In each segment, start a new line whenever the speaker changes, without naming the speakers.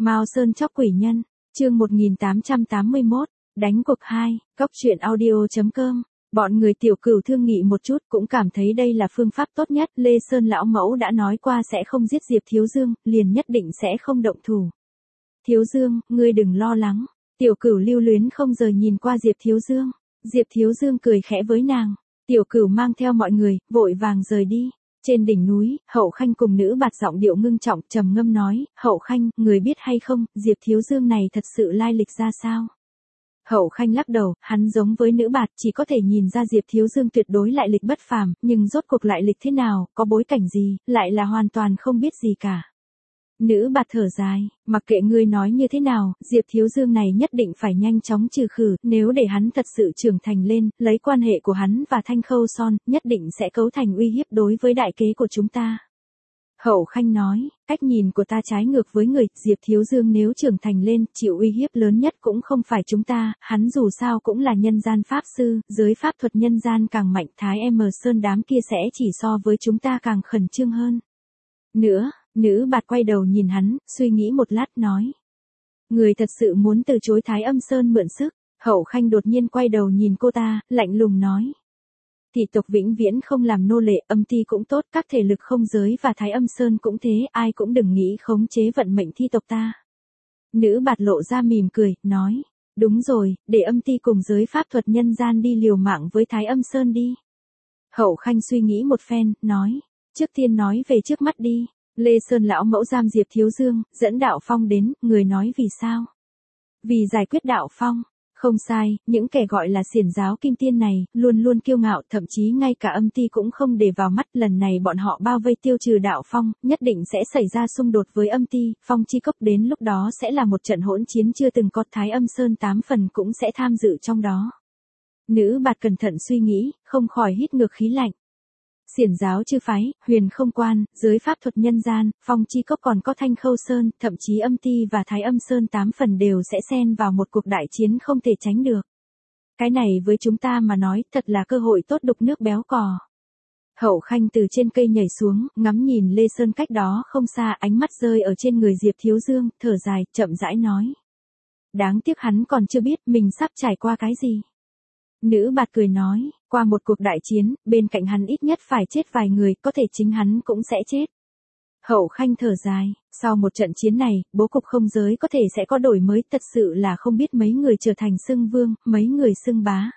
Mao Sơn chóc quỷ nhân, chương 1881, đánh cuộc 2, cóc truyện audio.com. Bọn người Tiểu Cửu thương nghị một chút cũng cảm thấy đây là phương pháp tốt nhất. Lê Sơn lão mẫu đã nói qua sẽ không giết Diệp Thiếu Dương, liền nhất định sẽ không động thủ. Thiếu Dương, ngươi đừng lo lắng. Tiểu Cửu lưu luyến không rời nhìn qua Diệp Thiếu Dương. Diệp Thiếu Dương cười khẽ với nàng. Tiểu Cửu mang theo mọi người, vội vàng rời đi. Trên đỉnh núi, Hậu Khanh cùng nữ bạt giọng điệu ngưng trọng trầm ngâm nói, Hậu Khanh, người biết hay không, Diệp Thiếu Dương này thật sự lai lịch ra sao? Hậu Khanh lắc đầu, hắn giống với nữ bạt chỉ có thể nhìn ra Diệp Thiếu Dương tuyệt đối lại lịch bất phàm, nhưng rốt cuộc lại lịch thế nào, có bối cảnh gì, lại là hoàn toàn không biết gì cả. Nữ bạt thở dài, mặc kệ ngươi nói như thế nào, Diệp Thiếu Dương này nhất định phải nhanh chóng trừ khử, nếu để hắn thật sự trưởng thành lên, lấy quan hệ của hắn và Thanh Khâu Son, nhất định sẽ cấu thành uy hiếp đối với đại kế của chúng ta. Hậu Khanh nói, cách nhìn của ta trái ngược với người, Diệp Thiếu Dương nếu trưởng thành lên, chịu uy hiếp lớn nhất cũng không phải chúng ta, hắn dù sao cũng là nhân gian pháp sư, giới pháp thuật nhân gian càng mạnh, Thái M Sơn đám kia sẽ chỉ so với chúng ta càng khẩn trương hơn. Nữa, nữ bạt quay đầu nhìn hắn, suy nghĩ một lát nói. Người thật sự muốn từ chối Thái Âm Sơn mượn sức, Hậu Khanh đột nhiên quay đầu nhìn cô ta, lạnh lùng nói. Thị tộc vĩnh viễn không làm nô lệ, âm ti cũng tốt, các thể lực không giới và Thái Âm Sơn cũng thế, ai cũng đừng nghĩ khống chế vận mệnh thi tộc ta. Nữ bạt lộ ra mỉm cười, nói, đúng rồi, để âm ti cùng giới pháp thuật nhân gian đi liều mạng với Thái Âm Sơn đi. Hậu Khanh suy nghĩ một phen, nói, trước tiên nói về trước mắt đi, Lê Sơn lão mẫu giam Diệp Thiếu Dương, dẫn Đạo Phong đến, người nói vì sao? Vì giải quyết Đạo Phong. Không sai, những kẻ gọi là xiển giáo kim tiên này, luôn luôn kiêu ngạo, thậm chí ngay cả âm ti cũng không để vào mắt, lần này bọn họ bao vây tiêu trừ Đạo Phong, nhất định sẽ xảy ra xung đột với âm ti, Phong chi cốc đến lúc đó sẽ là một trận hỗn chiến chưa từng có, Thái Âm Sơn 8 phần cũng sẽ tham dự trong đó. Nữ bạt cẩn thận suy nghĩ, không khỏi hít ngược khí lạnh. Xiển giáo chư phái, huyền không quan, giới pháp thuật nhân gian, Phong chi cốc còn có Thanh Khâu Sơn, thậm chí âm ti và Thái Âm Sơn 8 phần đều sẽ xen vào một cuộc đại chiến không thể tránh được. Cái này với chúng ta mà nói, thật là cơ hội tốt đục nước béo cò. Hậu Khanh từ trên cây nhảy xuống, ngắm nhìn Lê Sơn cách đó không xa, ánh mắt rơi ở trên người Diệp Thiếu Dương, thở dài, chậm rãi nói. Đáng tiếc hắn còn chưa biết mình sắp trải qua cái gì. Nữ bạt cười nói, qua một cuộc đại chiến, bên cạnh hắn ít nhất phải chết vài người, có thể chính hắn cũng sẽ chết. Hậu Khanh thở dài, sau một trận chiến này, bố cục không giới có thể sẽ có đổi mới, thật sự là không biết mấy người trở thành xưng vương, mấy người xưng bá.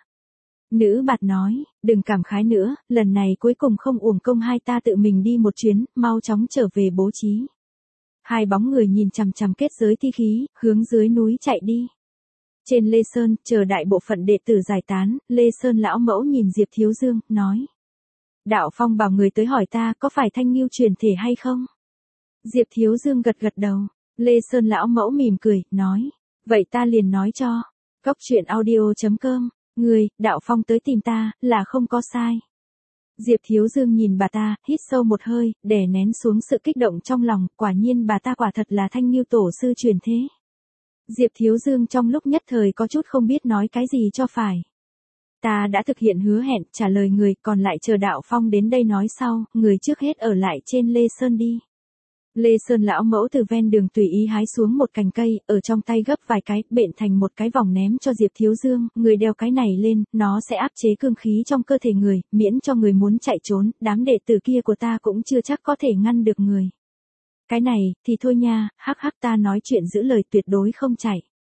Nữ bạt nói, đừng cảm khái nữa, lần này cuối cùng không uổng công hai ta tự mình đi một chuyến, mau chóng trở về bố trí. Hai bóng người nhìn chằm chằm kết giới thi khí, hướng dưới núi chạy đi. Trên Lê Sơn, chờ đại bộ phận đệ tử giải tán, Lê Sơn lão mẫu nhìn Diệp Thiếu Dương, nói. Đạo Phong bảo người tới hỏi ta có phải Thanh Nghiêu truyền thể hay không? Diệp Thiếu Dương gật gật đầu. Lê Sơn lão mẫu mỉm cười, nói. Vậy ta liền nói cho. Cóc truyện audio.com. Người, Đạo Phong tới tìm ta, là không có sai. Diệp Thiếu Dương nhìn bà ta, hít sâu một hơi, đè nén xuống sự kích động trong lòng, quả nhiên bà ta quả thật là Thanh Nghiêu tổ sư truyền thế. Diệp Thiếu Dương trong lúc nhất thời có chút không biết nói cái gì cho phải. Ta đã thực hiện hứa hẹn, trả lời người, còn lại chờ Đạo Phong đến đây nói sau, người trước hết ở lại trên Lê Sơn đi. Lê Sơn lão mẫu từ ven đường tùy ý hái xuống một cành cây, ở trong tay gấp vài cái, bện thành một cái vòng ném cho Diệp Thiếu Dương, người đeo cái này lên, nó sẽ áp chế cương khí trong cơ thể người, miễn cho người muốn chạy trốn, đám đệ tử kia của ta cũng chưa chắc có thể ngăn được người. Cái này, thì thôi nha, hắc hắc ta nói chuyện giữ lời tuyệt đối không chạy.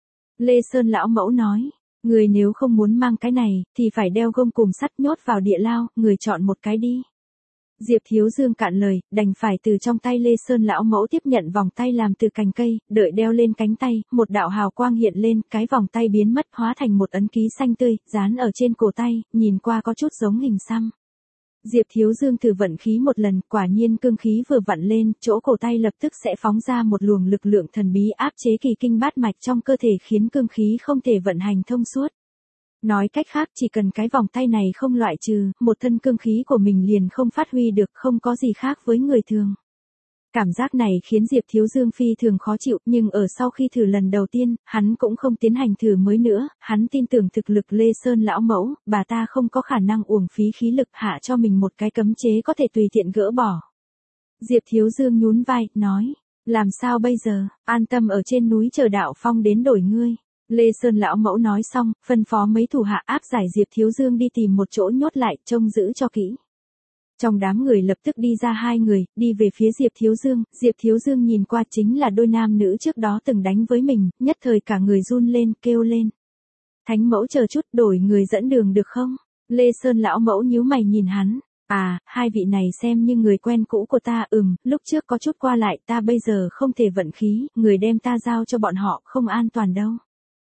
Lê Sơn lão mẫu nói, người nếu không muốn mang cái này, thì phải đeo gông cùm sắt nhốt vào địa lao, người chọn một cái đi. Diệp Thiếu Dương cạn lời, đành phải từ trong tay Lê Sơn lão mẫu tiếp nhận vòng tay làm từ cành cây, đợi đeo lên cánh tay, một đạo hào quang hiện lên, cái vòng tay biến mất hóa thành một ấn ký xanh tươi, dán ở trên cổ tay, nhìn qua có chút giống hình xăm. Diệp Thiếu Dương thử vận khí một lần, quả nhiên cương khí vừa vặn lên, chỗ cổ tay lập tức sẽ phóng ra một luồng lực lượng thần bí áp chế kỳ kinh bát mạch trong cơ thể khiến cương khí không thể vận hành thông suốt. Nói cách khác chỉ cần cái vòng tay này không loại trừ, một thân cương khí của mình liền không phát huy được, không có gì khác với người thường. Cảm giác này khiến Diệp Thiếu Dương phi thường khó chịu, nhưng ở sau khi thử lần đầu tiên, hắn cũng không tiến hành thử mới nữa, hắn tin tưởng thực lực Lê Sơn lão mẫu, bà ta không có khả năng uổng phí khí lực hạ cho mình một cái cấm chế có thể tùy tiện gỡ bỏ. Diệp Thiếu Dương nhún vai, nói, Làm sao bây giờ, an tâm ở trên núi chờ đạo phong đến đổi ngươi. Lê Sơn lão mẫu nói xong, phân phó mấy thủ hạ áp giải Diệp Thiếu Dương đi tìm một chỗ nhốt lại, trông giữ cho kỹ. Trong đám người lập tức đi ra hai người, đi về phía Diệp Thiếu Dương nhìn qua chính là đôi nam nữ trước đó từng đánh với mình, nhất thời cả người run lên, kêu lên. Thánh mẫu chờ chút, đổi người dẫn đường được không? Lê Sơn lão mẫu nhíu mày nhìn hắn. À, hai vị này xem như người quen cũ của ta, lúc trước có chút qua lại, ta bây giờ không thể vận khí, người đem ta giao cho bọn họ không an toàn đâu.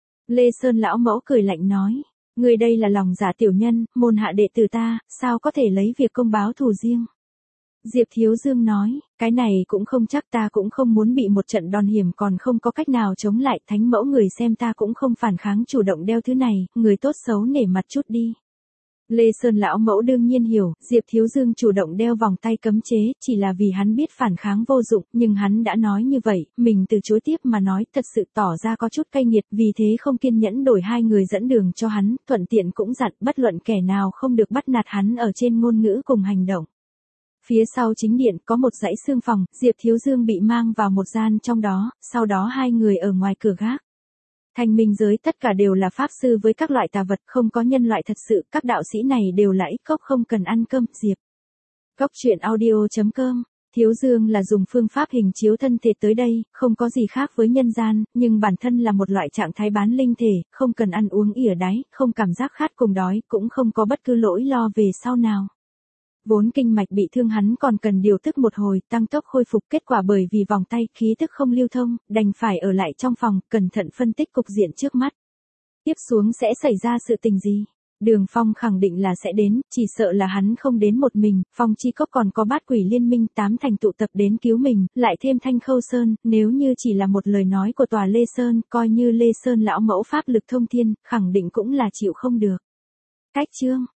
Lê Sơn lão mẫu cười lạnh nói, người đây là lòng dạ tiểu nhân, môn hạ đệ tử ta, sao có thể lấy việc công báo thù riêng. Diệp Thiếu Dương nói, cái này cũng không chắc, ta cũng không muốn bị một trận đòn hiểm còn không có cách nào chống lại, thánh mẫu người xem ta cũng không phản kháng chủ động đeo thứ này, người tốt xấu nể mặt chút đi. Lê Sơn lão mẫu đương nhiên hiểu, Diệp Thiếu Dương chủ động đeo vòng tay cấm chế, chỉ là vì hắn biết phản kháng vô dụng, nhưng hắn đã nói như vậy, mình từ chối tiếp mà nói, thật sự tỏ ra có chút cay nghiệt, vì thế không kiên nhẫn đổi hai người dẫn đường cho hắn, thuận tiện cũng dặn bất luận kẻ nào không được bắt nạt hắn ở trên ngôn ngữ cùng hành động. Phía sau chính điện có một dãy xương phòng, Diệp Thiếu Dương bị mang vào một gian trong đó, sau đó hai người ở ngoài cửa gác. Thanh minh giới tất cả đều là pháp sư với các loại tà vật, không có nhân loại thật sự, các đạo sĩ này đều là ít cốc không cần ăn cơm. Diệp. Cốc truyện audio.com. Thiếu Dương là dùng phương pháp hình chiếu thân thể tới đây, không có gì khác với nhân gian, nhưng bản thân là một loại trạng thái bán linh thể, không cần ăn uống ỉa đáy, không cảm giác khát cùng đói, cũng không có bất cứ nỗi lo về sau nào. Vốn kinh mạch bị thương hắn còn cần điều tức một hồi, tăng tốc khôi phục, kết quả bởi vì vòng tay, khí tức không lưu thông, đành phải ở lại trong phòng, cẩn thận phân tích cục diện trước mắt. Tiếp xuống sẽ xảy ra sự tình gì? Đường Phong khẳng định là sẽ đến, chỉ sợ là hắn không đến một mình, Phong Chi Cốc còn có bát quỷ liên minh 8 thành tụ tập đến cứu mình, lại thêm Thanh Khâu Sơn, nếu như chỉ là một lời nói của tòa Lê Sơn, coi như Lê Sơn lão mẫu pháp lực thông thiên, khẳng định cũng là chịu không được. Cách chương